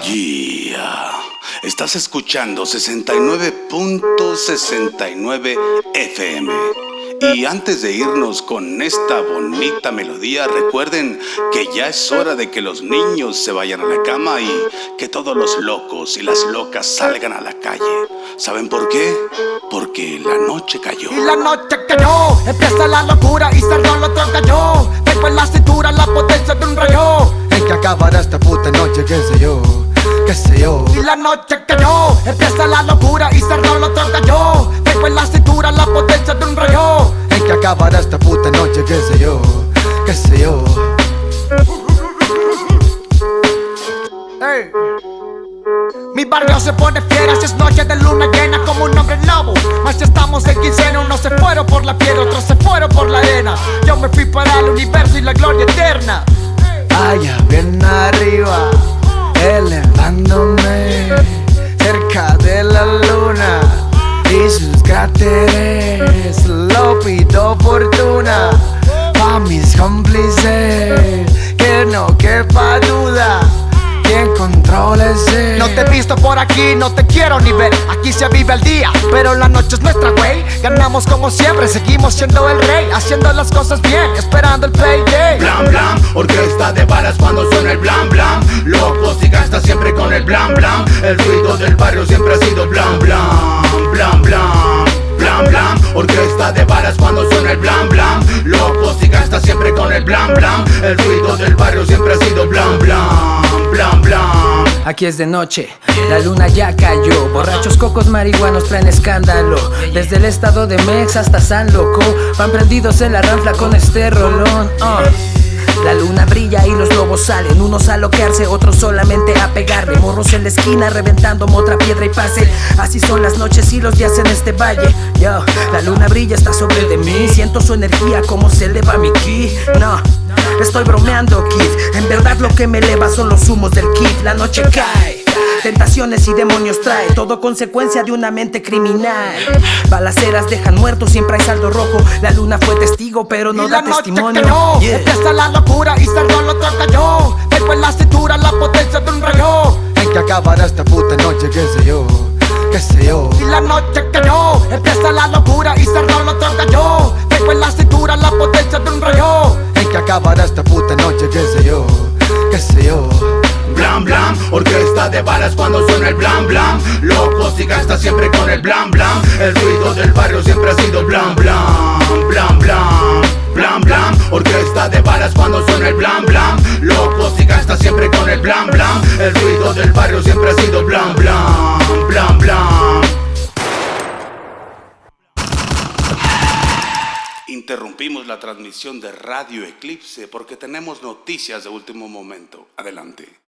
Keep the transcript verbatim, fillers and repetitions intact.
Yeah. Estás escuchando sesenta y nueve punto sesenta y nueve F M. Y antes de irnos con esta bonita melodía, recuerden que ya es hora de que los niños se vayan a la cama y que todos los locos y las locas salgan a la calle. ¿Saben por qué? Porque la noche cayó. Y la noche cayó, empieza la locura y cerró el otro cayó. Tengo en la cintura la potencia de un rayo. En que acabará esta puta noche, qué sé yo, qué sé yo. Y la noche cayó, empieza la locura y cerró el otro cayó. Tengo en la cintura la potencia de un rayo. En que acabará esta puta noche, qué sé yo, qué sé yo. Hey. Mi barrio se pone fiera si es noche de luna llena como un hombre lobo. Mas si estamos en quincena, unos se fueron por la piedra, otros se fueron por la arena. Yo me fui para el universo y la gloria eterna. Allá bien arriba, elevándome cerca de la luna y sus cráteres. Lo pido fortuna pa' mis cómplices, que no quepa duda. ¿Quién controla ese? No te he visto por aquí, no te quiero ni ver. Aquí se vive el día, pero la noche es nuestra, güey. Ganamos como siempre, seguimos siendo el rey, haciendo las cosas bien, esperando el payday. Blam blam, orquesta de balas cuando suena el blam blam. Locos y gastas siempre con el blam blam. El ruido del barrio siempre ha sido blam blam, blam blam, blam blam. Orquesta de balas cuando suena el blam blam. Locos y gastas siempre con el blam blam. El ruido del barrio siempre ha sido blam blam, blam blam. Aquí es de noche, la luna ya cayó. Borrachos, cocos, marihuanos traen escándalo. Desde el estado de Mex hasta San Loco, van prendidos en la ranfla con este rolón. uh. La luna brilla y los lobos salen, unos a loquearse, otros solamente a pegarle. Morros en la esquina reventando otra piedra y pase. Así son las noches y los días en este valle. Yo, la luna brilla, está sobre de mí. Siento su energía como se eleva mi ki. No, estoy bromeando, kid. En verdad lo que me eleva son los humos del kid. La noche cae, tentaciones y demonios trae, todo consecuencia de una mente criminal. Balaceras dejan muertos, siempre hay saldo rojo. La luna fue testigo, pero no y da la testimonio. Noche cayó, yeah. Empieza la locura y cerró el otro cayó. Tengo en la cintura la potencia de un rayo. En que acabará esta puta noche, qué sé yo, qué sé yo. Y la noche cayó, empieza la locura y cerró el otro cayó. Tengo en la cintura la potencia de un rayo. En que acabará esta puta noche, qué sé yo, qué sé yo. Blam blam, orquesta de balas cuando suena el blam blam. Locos y gastas siempre con el blam blam. El ruido del barrio siempre ha sido blam blam, blam blam, blam blam. Orquesta de balas cuando suena el blam blam. Locos y gastas siempre con el blam blam. El ruido del barrio siempre ha sido blam blam, blam blam. Interrumpimos la transmisión de Radio Eclipse porque tenemos noticias de último momento. Adelante.